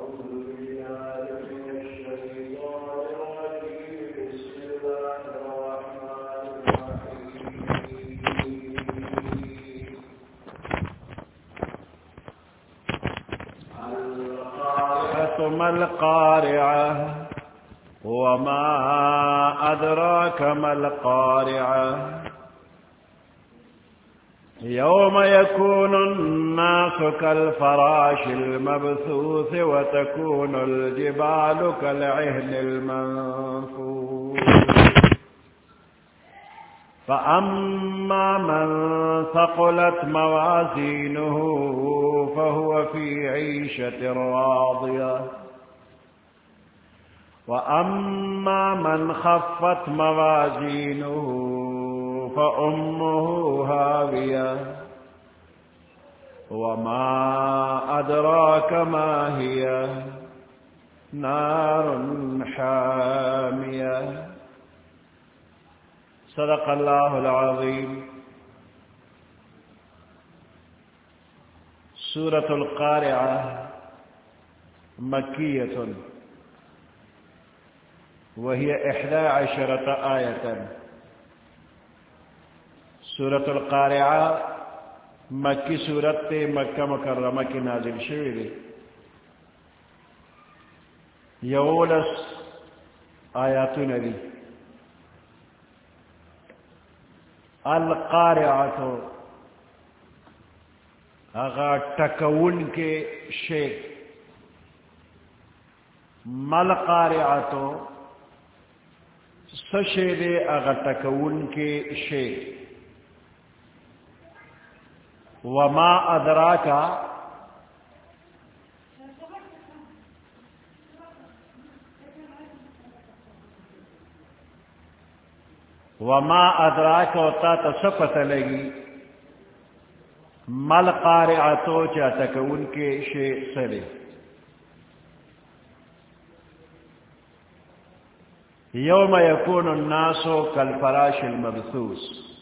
ما القارعة وما أدراك ما القارعة يوم يكون الناس كالفراش المبثوث وتكون الجبال كالعهن المنفوش فأما من ثقلت موازينه فهو في عيشة راضية وأما من خفت موازينه فأمه هاوية وما أدراك ما هي نار حامية صدق الله العظيم. سورة القارعة مكية وهي 11 آية. سورة القارعة مکی سورت مکہ مکرمہ کی نازل شوی دی. یولس آیاتون دی. القارعة اغا ٹکون کے شے، مل قارعة سشے دے اغا ٹکون کے شے، وما ادراکا وما ادراکا وتا تصفت لگی مل قارعتو چا تکون کے شے سلے. یوم یکون الناس کالفراش المبثوث،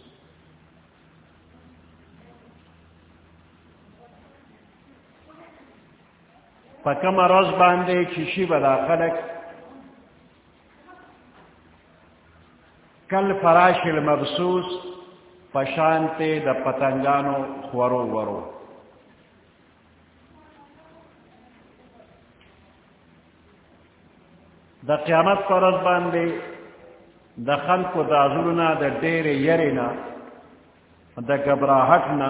فکم روز باندے چشی بدا خلق کل فراش المبثوث پشانتے دا پتنگانو خورو ورو. دا قیامت پر روز باندے دا خلق دا ظلنا دا دیر یرینا دا گبراہٹنا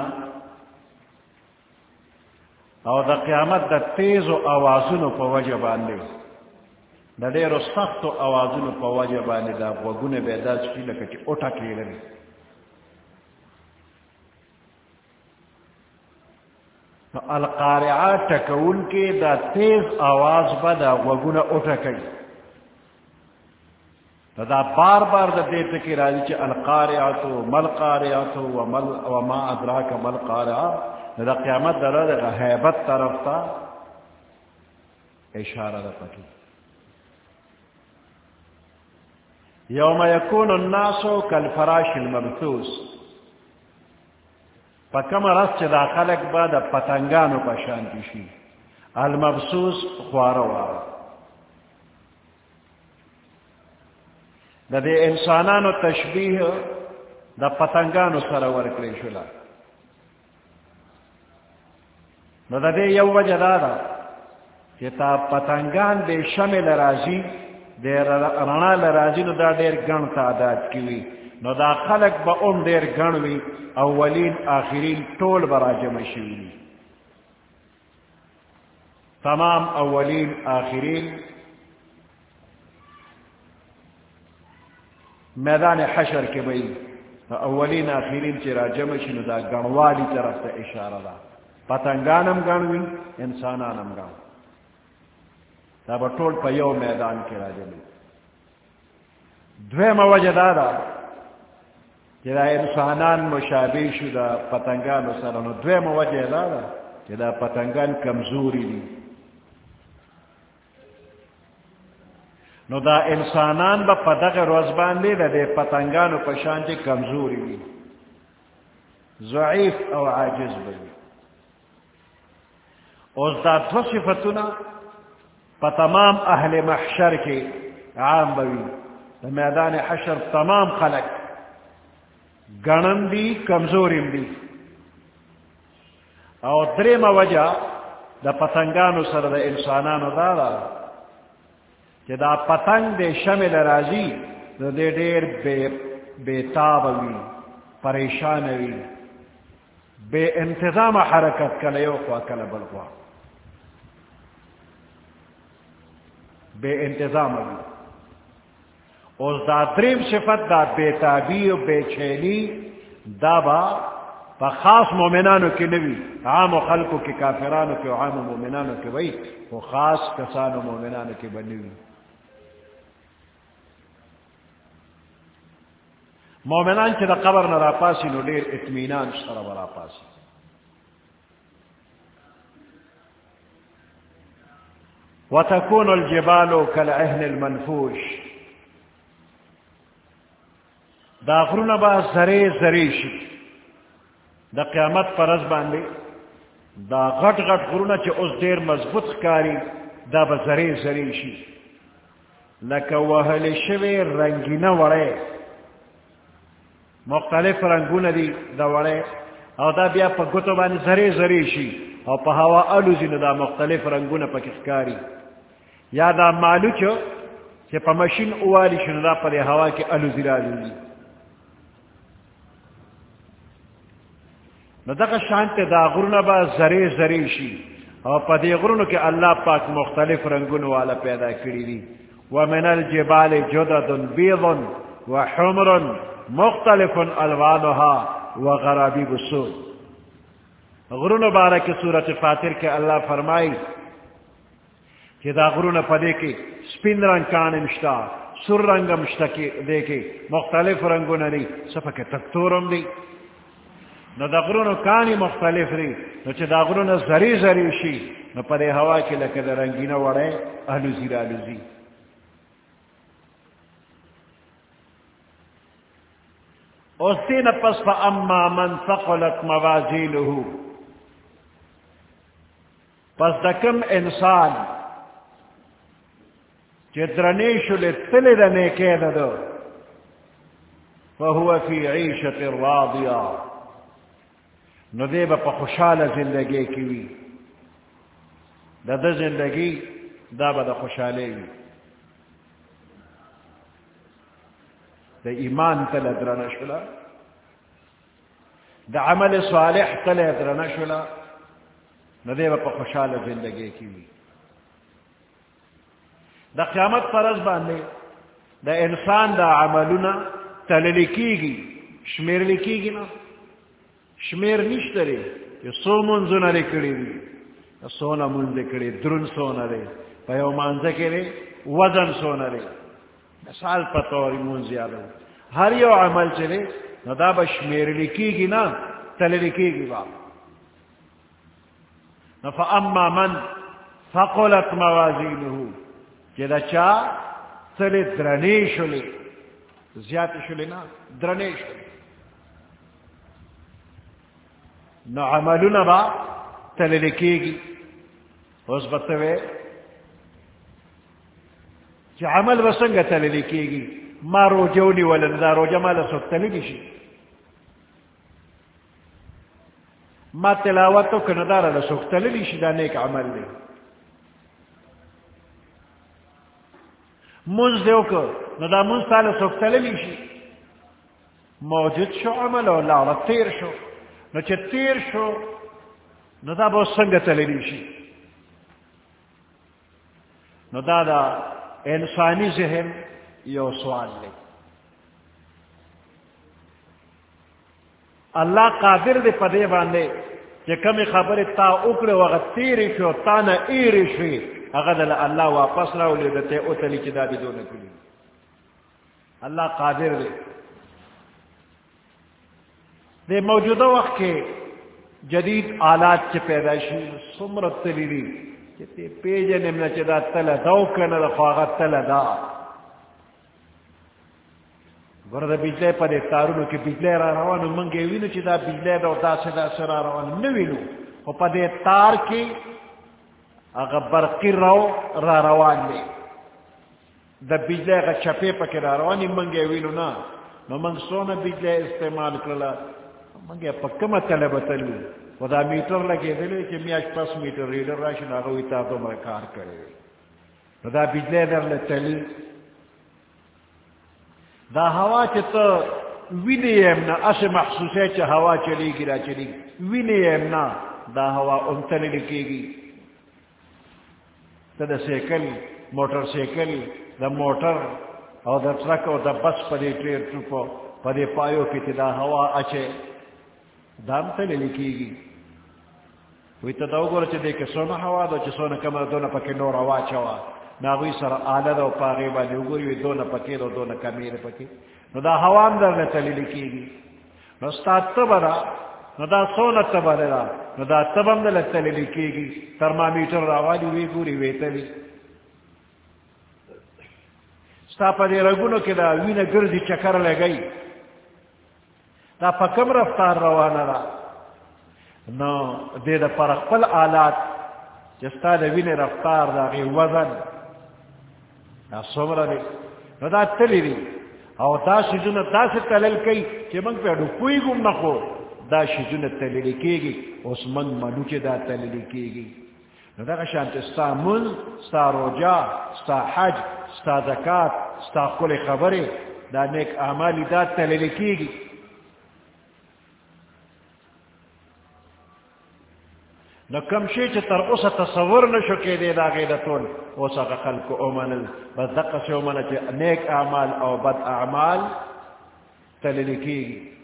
او دا قیامت دا تیز و آوازونو پا وجہ باندے دا دیر و سخت و آوازونو پا وجہ باندے دا وگون بیداز کی لکا چی اٹھا کیلنی. القارعہ ٹکون کے دا تیز آواز با دا وگون اٹھا کئی. دا بار بار دا دیتا کی راضی چی القارعاتو مل قارعاتو وما ادراک مل قارعہ. دا قیامت دا دا حیبت طرف تا اشارہ دا پکی. یوم یکون الناس کالفراش المبثوث، فکم رس چی دا خلق با دا پتنگانو پشانتی شی. المبثوث خوارو دا دے انسانانو تشبیح دا پتنگانو سرور کلیشولا. نو دا دے یو وجہ دادا کہ تا پتنگان دے شمل رازی دے رنا لرازی نو دا دیر گن تعداد کیوی. نو دا خلق با دیر گنوی، اولین آخرین طول برا جمع شوی، تمام اولین آخرین میدان حشر کے بئی. اولین آخرین چرا جمع شنو دا گنوالی طرف تا اشارہ دا. پتنگانم گنوی انسانانم گن دا با طول پا یو میدان کی راجلی. دویم وجہ دادا کہ دا انسانان مشابه شده پتنگان سرانو. دویم وجہ دادا کہ دا پتنگان کمزوری دی. نو دا انسانان با پدغ روزبان دی دا دے پتنگانو پشانچے کمزوری دی، ضعیف او عاجز بی. اوز دا دو صفتنا پا تمام اہل محشر کے عام بوی میدان حشر تمام خلق گنن دی کمزوریم دی او دریم وجہ دا پتنگانو سر دا انسانانو دادا کہ دا پتنگ دے شمل رازی دا دے دیر بے تاب وی پریشان وی بے انتظام حرکت کلیو خوا کل بلخوا بے انتظام وی اس دا دریم صفت دا بے تابی و بے چینی دا با پا خاص مومنانو کی نوی عام و خلقو کی کافرانو کی و عام و مومنانو کی وی و خاص کسانو مومنانو کی بنوی مومنان چی دا قبر نرا پاسی نو لیر اطمینان سر برا پاسی وتكون الجبال كالعهن المنفوش دا غرون با زری زری شی دا قیامت پر از باندے دا غٹ غٹ غرون چی اس دیر مضبوط کاری دا با زری زری شی لکا وحل شوی رنگین وڑے مختلف رنگون دی دا وڑے او دا بیا پا گتو بانی زری زری شی او پا ہوا علوزی دا مختلف رنگون پا کسکاری یا دا مالو چو چی پا مشین اوالی شنو دا پا دی ہوا کی علوزی را دی نو دقا شانت دا غرون با زری زری شی او پا دی غرونو کی اللہ پاک مختلف رنگون والا پیدا کری دی ومن الجبال جدد بیض وحمر مختلف الوانها وغرابیب السود غرون بارک سورت فاتر کے اللہ فرمائی کہ دا غرون پدے کے سپین رنگ کان مشتا سر رنگ مشتا کے دے کے مختلف رنگوں نے سفک تکتورم دی نو دا غرون کانی مختلف دی نو چھ دا غرون زری زری شی نو پدے ہوا کے لکہ دا رنگین وڑے اہلوزی رالوزی اس دین پس فا اما من ثقلت موازینہو پس دکم انسان جدرنیشو لتلی دنے کے دو فہو فی عیشت راضیہ نو دے با پا خوشحال زندگی کیوی دا زندگی دا با دا خوشحالی وی دا ایمان تل درنا شلا دا عمل صالح تل درنا شلا نو دے با پا خوشحال زندگی کیوی دا قیامت فرض باندے دا انسان دا عملونا تللکی گی شمیر لکی گی نا شمیر نشترے کہ سو منزو نرے کڑی دی سونا منزے کڑی درن سونا رے پیو مانزے کرے وزن سونا رے مثال پتوری منزی آدھو ہر یو عمل چلے ندا با شمیر لکی گی نا تللکی گی با نفا اما من ثقلت موازینہو جدا چا تلی درنے شلے زیادہ شلے نا درنے شلے نو عملونا با تلی لکی گی اس بطوے چا عمل بسنگا تلی لکی گی ما روجونی ولن دا روجا مالا سوک تلی گیشی ما تلاوتو کندارا لسوک تلی گیشی دا نیک عمل لی منز دیو کو نو دا منز تالا سوک تلی گیشی موجود شو عمل و لعلا تیر شو نو چه تیر شو نو دا با سنگ تلی گیشی نو دا انسانی ذہن یو سوال لے اللہ قادر دے پدے باندے کہ کمی خبر تا اکڑ وقت تیری شو تا نا ایری شوی اغدل اللہ واپس راو لے دتے اتلی چدا دی دون کلی اللہ قادر دے موجودہ وقت کے جدید آلات چے پیداشی سمرت تلی دی چتے پیجن امنا چدا تل دو کنا دا خواغت تل دا گرد بجلے پا دے تارونو کی بجلے را روانو منگے وینو چی دا بجلے دا دا سدا سرا روانو نوینو و پا دے تار کی اگر برقی رو را روان دی دا بجلی اگر چپے پکی را روانی منگے وینو نا نو منگ سونا بجلی استعمال کرلا منگے پکم طلب تلو خدا میٹر لگے دلے کہ میاش پس میٹر ریڈر راشن آگوی تا دو مرکار کرے دا بجلی در لتلی دا ہوا چتا وینی ایمنا اس محسوس ہے چا ہوا چلی گی را چلی گی وینی ایمنا دا ہوا انتلی لکی گی تا دا سیکل موٹر سیکل دا موٹر او دا ٹرک او دا بس پدی ٹریر ٹرپو پدی پایو کی دا ہوا اچھے دام تلی لکی گی وی تا داو گورا چا دیکھ سونا ہوا دا چا سونا کمر دونا پکی نور ہوا چوا ناغوی سر آلہ دا و پاغی بانی وگوری وی دونا پکی دا دونا کمیر پکی نو دا ہوام در لتلی لکی گی نو ستا تبرا نو دا سونا تبرا نو دا تبم در لتلی لکی گی ترمامیٹر راوالی وی گوری وی تلی ستا پا دی رگونو که دا وین گردی چکر لگئی دا پا کم رفتار روانا را نو دی دا پر اقبل آلات جستا دا وین رفتار دا غی وزن دا سمرا دی نو دا تلی دی او دا شجون دا سے تلل کئی چی منگ پیڑو کوئی گم نخو دا شجون تللی کی گی اس منگ منو چی دا تللی کی گی نو دا شانت ستا من ستا روجا ستا حج ستا زکاة ستا کل خبری دا نیک اعمالی دا تللی کی گی نو کم شی چی تر اسا تصور نشو که دے دا غیدتون اسا خلق اومنل بس دقا سی اومنل چی نیک اعمال او بد اعمال تللکی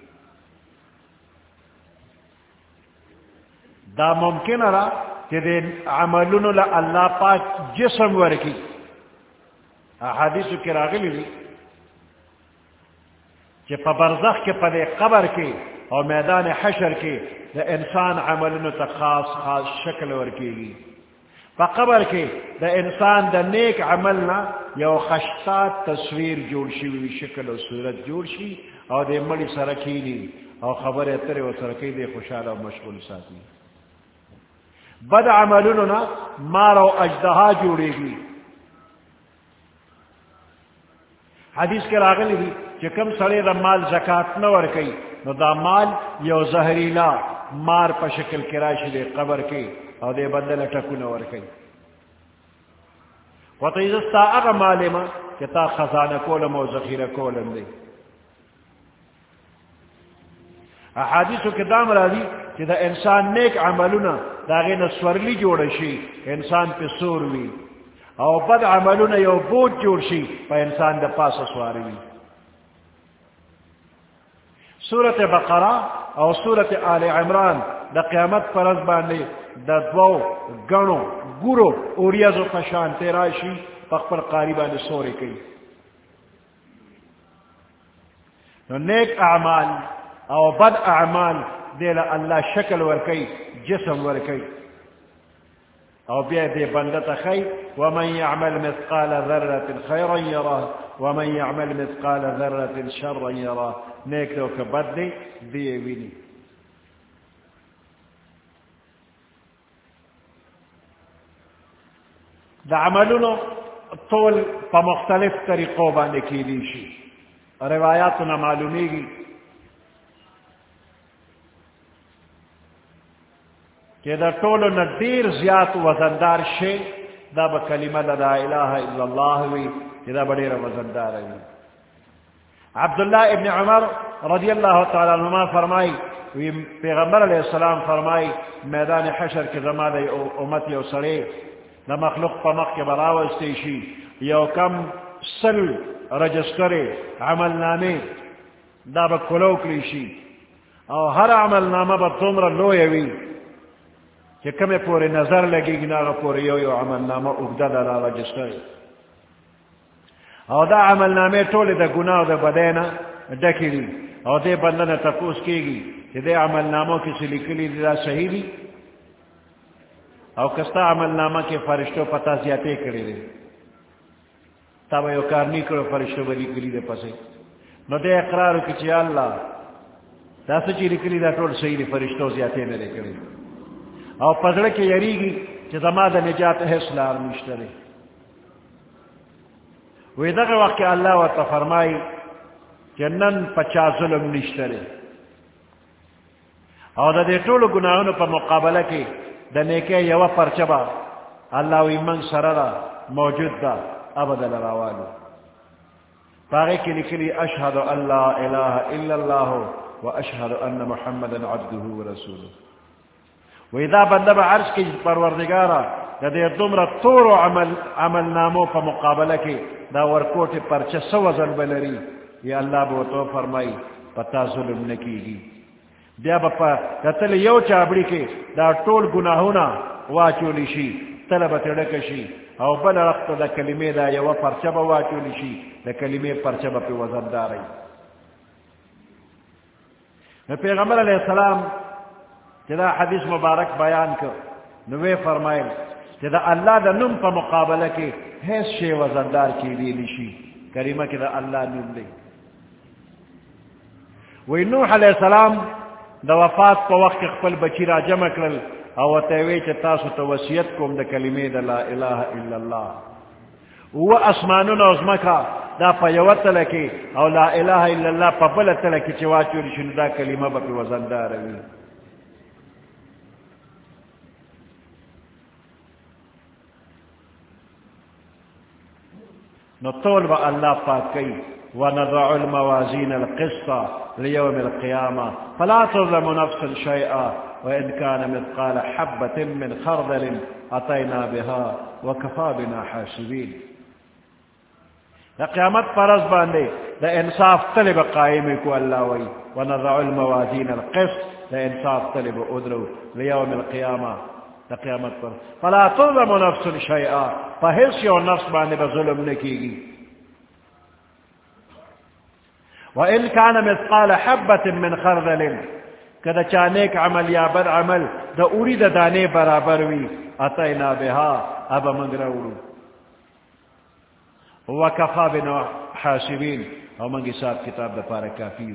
دا ممکن را چی دے عملونو لا اللہ پاک جسم ورکی احادیثو کی راغلی دی چی پا برزخ کے پا دے قبر کی اور میدان حشر کی دا انسان عملنو تا خاص خاص شکل ورکی گی پا قبر کی دا انسان دا نیک عملنا یو خشتات تصویر جوڑ شی شکل و صورت جوڑ شی اور دے مڑی سرکی دی اور خبر اترے و سرکی دے خوشحال و مشغول ساتھی بد عملنو نا مارو اجدہا جوڑے گی حدیث کے راغلی دی کہ کم سڑے دا مال زکاة نور کئی نو دا مال یو زہریلا مار پا شکل کراشی دے قبر کی او دے بدل ٹکو نور کئی و تیزستا اغا مالما کہ تا خزانہ کولم و ذخیرہ کولم دے احادیثو کے دام را دی کہ دا انسان نیک عملونا دا غین سورلی جوڑشی انسان پہ سوروی او بد عملونا یو بوت جوڑشی پا انسان دا پاس سواروی سورت بقرہ او سورت آل عمران دا قیامت پر از باندے دا دو گنو گرو اوریازو پشان تیراشی پخپر قاریبان سوری کئی نو نیک اعمال او بد اعمال دیلا اللہ شکل ورکی جسم ورکی او بیا دے بندتا خی ومن يعمل مثقال ذرة خیرا یراه ومن يعمل مثقال ذرة شرا یراه نیک دو که بد دی دیئے وینی دا عملونو طول پا مختلف طریقوں باندے کی لیشی روایاتنا معلومی گی کہ دا طولو ندیر زیاد وزندار شے دا با کلمہ لا الہ الا اللہ وی کہ دا بڑیر وزندار ہے عبداللہ ابن عمر رضی اللہ تعالی عنہ فرمائی پیغمبر علیہ السلام فرمائی میدان حشر کے زمانے امت یو سڑے دا مخلوق پا مخ کے براوستیشی یو کم سل رجسٹر عمل نامے دا با کلوک لیشی او ہر عمل نامہ با تمر لویوی کہ کمی پوری نظر لگی گناغ پوری یو عمل نامہ اگدہ دا رجسٹر او دا عمل نامے تولی دا گناہ دا بدینا ڈکی دی او دے بندن تپوس کی گی کہ دے عمل ناموں کی سے لکلی دا صحیح دی او کستا عمل نامہ کے فرشتوں پتا زیادے کری دی تب یو کار نہیں کرو فرشتوں با لکلی دے پسے نو دے اقرارو کی چی اللہ دا سچی لکلی دا طول صحیح دی فرشتوں زیادے نہ لے کری او پزڑ کے یری گی کہ زما دا نجات حس لار نشترے وی دغه وقت کہ اللہ و تفرمائی کہ نن پچا ظلم نشترے او دا دے طول گناہون پا مقابلہ کی دا نیکے یو پرچبا اللہ وی من سررا موجود دا ابدا لراوالو فاغی کی لکلی اشہد ان لا الہ الا اللہ و اشہد ان محمد عبدہ و رسولہ وی دا بندہ با عرض کی پروردگارا دا دے دمرا طور و عمل نامو پا مقابلہ کی دا ورکوٹ پرچہ سوزن بلری یا اللہ بو تو فرمائی پتا ظلم نکی گی بیا با تل یو چابڑی کے دا طول گناہونا واچولی شی طلبت ڈکشی او بل رقت دا کلمے دا یو پرچہ با واچولی شی دا کلمے پرچہ با پی وزن داری پیغمبر علیہ السلام جدا حدیث مبارک بیان کر نوے فرمائل جدا اللہ دا نم پا مقابلہ کے حیث شے وزندار کی لیلی شی کریمہ کی دا اللہ نم لے وی نوح علیہ السلام دا وفات پا وقت خپل بچی را جمع کرل او تیوی چا تاسو تا وسیعت کم دا کلمے دا لا الہ الا اللہ و اسمانون ازمکا دا پا یوت لکی او لا الہ الا اللہ پا بلت لکی چواچو لشن دا کلمہ با پی وزندار وی نطول با اللہ پاک کئی ونضع الموازین القسط لیوم القیامة فلا تظلم نفس شیئا وإن كان مثقال حبة من خردل أتينا بها وكفى بنا حاسبين دا قیامت پرز باندے دا انصاف طلب قائم کو اللہ وی ونضع الموازین القسط دا انصاف طلب ادرو لیوم القیامة دا قیامت پر فلا تظلم نفس شیئا فحس یو نفس باندے بظلم نکی گی وإن كان مثقال حبة من خردل کدا چانیک عمل یا بد عمل دا اوری دا دانے برابر وی اتینا بها ابا منگرولو وکفا بنا حاسبین او منگی صاحب کتاب دا پارا کافیو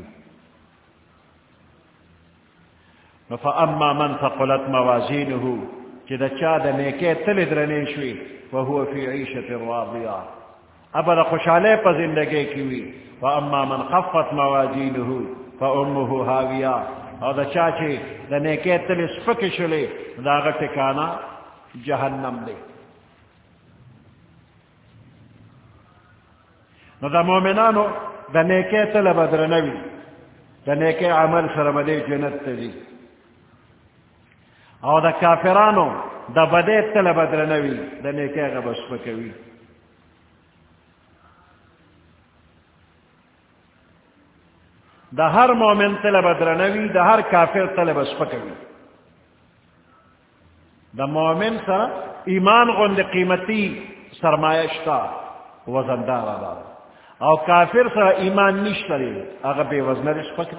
فاما من ثقلت موازینه چدا چا دا نیکے تلد رنیشوی فهو فی عیشت راضیہ ابا دا خوشحالے پا زندگی کیوی واما من خفت موازینه فامه هاویہ او دا چاچے دا نیکے تل سپکشلے دا غٹکانا جہنم لے نو دا مومنانو دا نیکے تل بدرنوی دا نیکے عمل سرمدے جنت تزی او دا کافرانو دا بدے تل بدرنوی دا نیکے غب سپکوی دا ہر مومن طلب درنوی دا ہر کافر طلب اسپکوی دا مومن سا ایمان غند قیمتی سرمایشتا وزندار دا او کافر سا ایمان نشتری اگر بے وزنر اسپکلی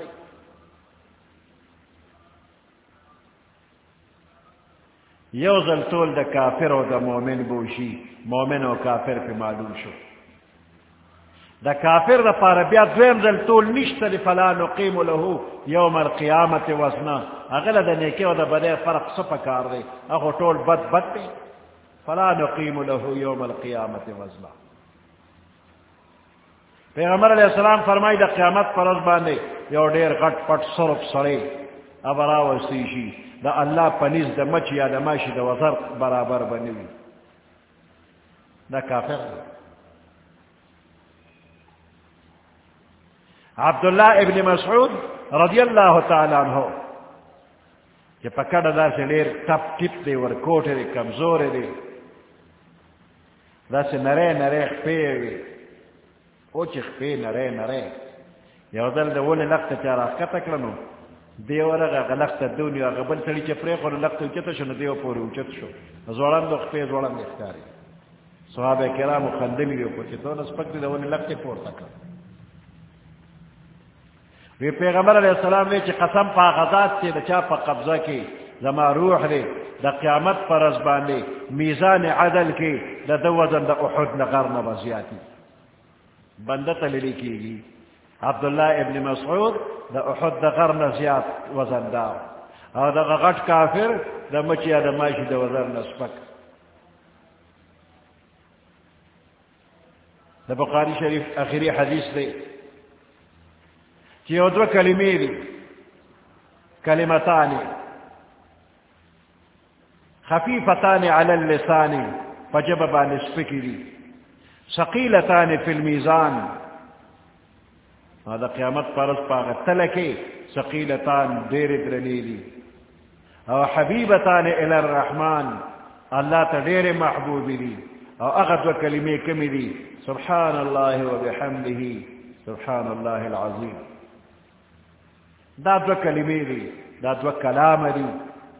یو زلطول دا کافر و دا مومن بوشی مومن و کافر پہ معلوم شو دا کافر دا پارا بیا دویم ذل طول نشتر فلا نقیم له یوم القیامت وزنا اغلا دا نیکی و دا بدے فرق سپکار دے اخو طول بد دے فلا نقیم له یوم القیامت وزنا پیغمبر علیہ السلام فرمائی دا قیامت پر از باندے یو دیر غٹ پٹ صرف سڑے ابراو سیشی دا اللہ پنیز دا مچ یا دا ماشی دا وزر برابر بنوی دا کافر دے عبداللہ ابن مسعود رضی اللہ تعالیٰ عنہ کہ پکڑ دا سے لیر ٹپ ٹپ دے ورکوٹ دے کمزور دے دا سے نرے نرے خپے وی او چی خپے نرے نرے یو دل دا ولی لخت چارا کتکلنو دیو رغا غلخت دونیو غبل سڑی چی پریخو لخت اچتا شنو دیو پوری اچت شو زوڑن دو خپے زوڑن اختاری صحابہ کرام خندمی دیو پوچی تو نسپک دی دا ولی لخت پور تکر وی پیغمبر علیہ السلام نے چی قسم پا غذات تی دا چا پا قبضہ کی زما روح دے دا قیامت پر ازبانے میزان عدل کی دا دو وزن دا احد نغرنا بزیاتی بندتا للی کی گی عبداللہ ابن مسعود دا احد دا غرنا زیاد وزن دا او دا غټ کافر دا مچ یا دا ماشی دا وزر نسپک. دا بخاری شریف آخری حدیث دے چی او دو کلمی دی کلمتانی خفیفتان علی اللسان فجب بان سپکی دی ثقیلتان فی المیزان هذا قیامت پرس پاغ تلکی ثقیلتان دیر درلیلی او حبیبتان الی الرحمن اللہ تا دیر محبوبی دی او اغد و کلمی کمی دی سبحان اللہ و بحمده سبحان اللہ العظیم. دا دو کلمی دی دا دو کلام دی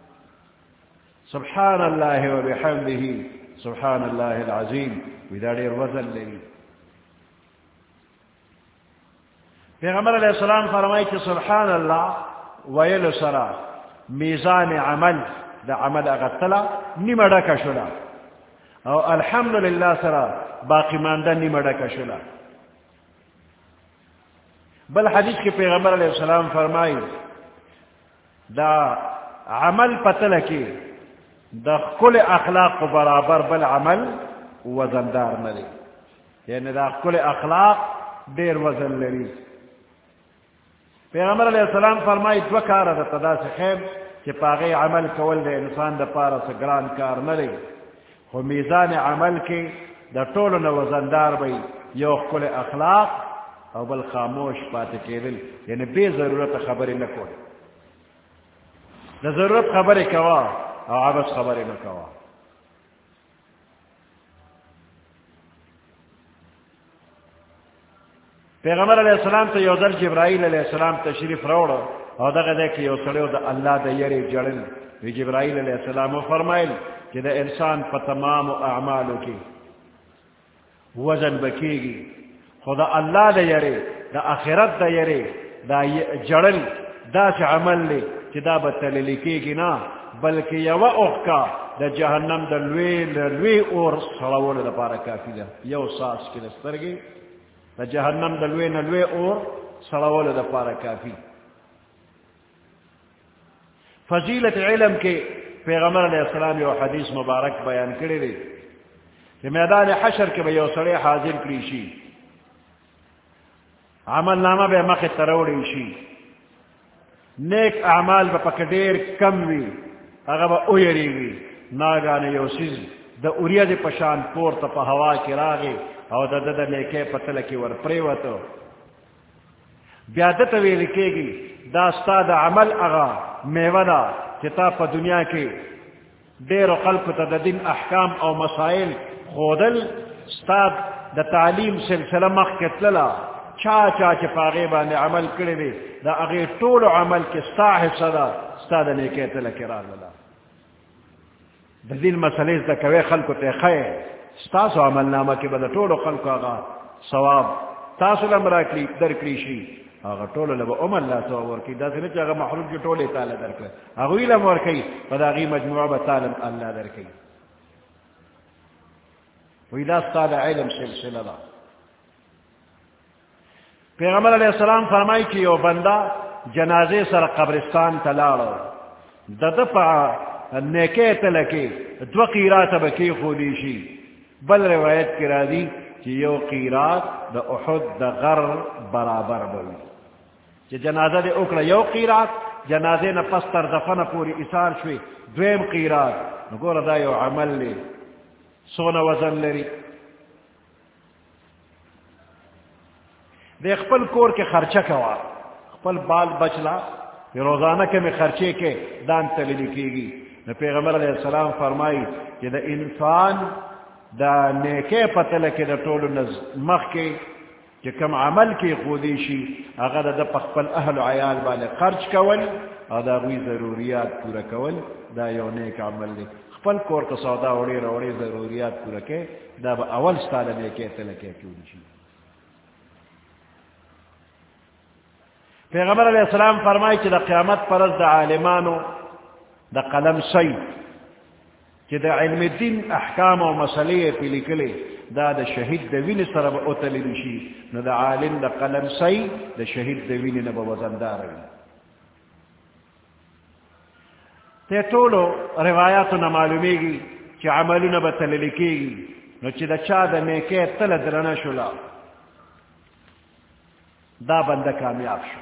سبحان اللہ و بحمده سبحان اللہ العظیم ودا دیر وزن لی. پیغمبر علیہ السلام فرمائی کہ سبحان اللہ ویل سرا میزان عمل دا عمل اغتلا نمڑا کشلا او الحمدللہ سرا باقی ماندہ نمڑا کشلا. بل حدیث کے پیغمبر علیہ السلام فرمائی دا عمل پتل کی دا کل اخلاق برابر بل عمل وزندار نلی یعنی دا کل اخلاق دیر وزن للی. پیغمبر علیہ السلام فرمائی دو کار دا تدا سے خیم کہ پاغی عمل کول دا انسان دا پارا سے گران کار نلی خو میزان عمل کی دا طول وزندار بی یو کل اخلاق او بل خاموش پاتے کیدل یعنی بے ضرورت خبری نکول دا ضرورت خبری کوا او عبس خبری نکوا. پیغمبر علیہ السلام تو یوزر جبرائیل علیہ السلام تشریف روڑ اور دا غدے کہ یو سڑیو دا اللہ دا یری جڑل وی جبرائیل علیہ السلام و فرمائل کہ دا انسان پا تمام اعمالو کی وزن بکی گی خدا اللہ دا یری دا آخرت دا یری دا جڑل دا چا عمل لی چی دا بتلی کی گی نا بلکہ یو اخکا دا جہنم دا لوی اور سڑاول دا پارا کافی دا یو ساس کی نسترگی دا جہنم دا لوی اور سڑاول دا پارا کافی. فضیلت علم کے پیغمبر علیہ السلام یو حدیث مبارک بیان کرے دی کہ میدان حشر کے بیو سڑے حاضر کریشی عمل نامہ بے مخ تروڑی شی نیک اعمال با پکڑیر کم وی اگر با اویری وی ناگانے یو سیز دا اوریا دی پشان پورتا پا ہوا کی راگی او دا دا نیکے پتلکی ور پریوتو بیادت وی لکے گی دا ستا دا عمل اغا میودا چتا پا دنیا کی دیر و قلب تا دا دن احکام او مسائل خودل ستا دا تعلیم سلسلہ مخ کتللا چا پاغی باندے عمل کرے دی دا اغی طول عمل کی ستا حصہ دا ستا دا نیکے تلکی را للا دا دن مسئلیز دا کوئے خلکو تے خیر ستاسو عمل نامہ کی بدا طول خلکو آغا ثواب تاسو لمرا در کریشی آغا طول لبا اللہ سوا ورکی دا سنچ آغا محروم جو طول تالا در کر آغوی لم ورکی بدا آغی مجموعہ بتالم اللہ در کی وی دا ستا دا علم سلسلہ دا. پیغمبر علیہ السلام فرمائی کہ یو بندہ جنازے سر قبرستان تلاڑو دا دفع نیکے تلکی دو قیرات بکی خودیشی بل روایت کی راضی کہ یو قیرات دا احد دا غر برابر بوی کہ جنازہ دے اکڑا یو قیرات جنازے نا پستر دفن پوری اثار شوی دویم قیرات نگور دا یو عمل لی سونا وزن لری دے خپل کور کے خرچہ کوا خپل بال بچلا روزانہ کے میں خرچے کے دان تلی لکھی گی. پیغمبر علیہ السلام فرمائی کہ دا انسان دا نیکے پتل کے دا طول مخ کے کہ کم عمل کی خودیشی اگر دا پخپل اہل عیال والے خرچ کول اور دا غوی ضروریات پورا کول دا یو نیک عمل لی. خپل کور کا سودا اوڑی روڑی ضروریات پورا کے دا با اول ستال نیکے تلکے کیونشی. پیغمبر علیہ السلام فرمائی کہ دا قیامت پرز دا عالمانو دا قلم سی کہ دا علم دین احکام و مسئلے پی لکلے دا دا شہید دا وین سرب اتلی نشی نو دا عالم دا قلم سی دا شہید دا وین نبا وزندار وی. تے طولو روایاتو معلومیگی چی عملو نبتل لکیگی نو چی دا چا دا نیکی تل درنا شلا دا بندہ کامیاب شو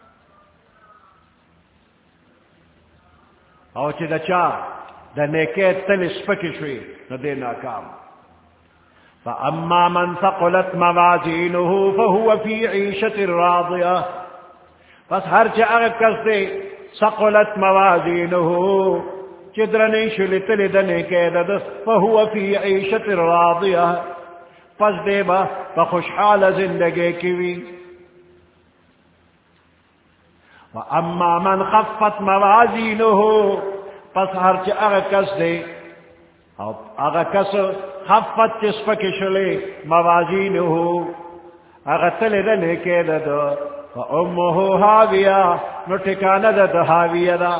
او چی دا چا دا نیکی تل سپکی شوی نو دے ناکام فأما من ثقلت موازینه فهو فی عیشت راضیہ پس ہر چی اگر دے ثقلت موازینه چدرنی شلی تلی دنے کے دد فهو فی عیشت راضیہ پس دے با بخوشحال زندگی کیوی وَأَمَّا مَنْ خَفَّتْ مَوَازِينُهُ پس ہر چی اغا کس دے اغا کس خفت چسپک شلے موازینه اغا تلی دنے کے دد فَأُمُّهُ هَاوِيَا نو ٹکانا دد هاویہ دا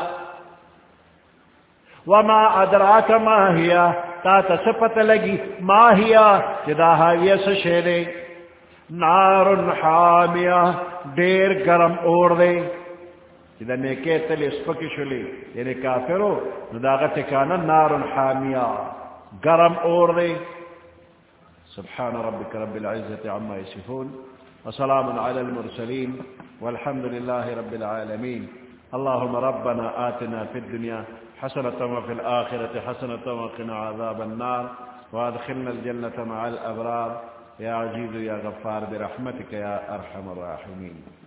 وما ادراک ما ہیا تا تسپت لگی ما ہیا جدا ہاویہ سشیرے نار حامیہ دیر گرم اور دے جدا نیکے تلی اسپکی شلی یعنی کافرو نداغت کانا نار حامیہ گرم اور دے سبحان ربك رب العزة عما يصفون وسلام على المرسلين والحمد لله رب العالمين اللهم ربنا آتنا في الدنيا حسنة وفي الآخرة حسنة وقنا عذاب النار وادخلنا الجنة مع الأبرار يا عزيز يا غفار برحمتك يا أرحم الراحمين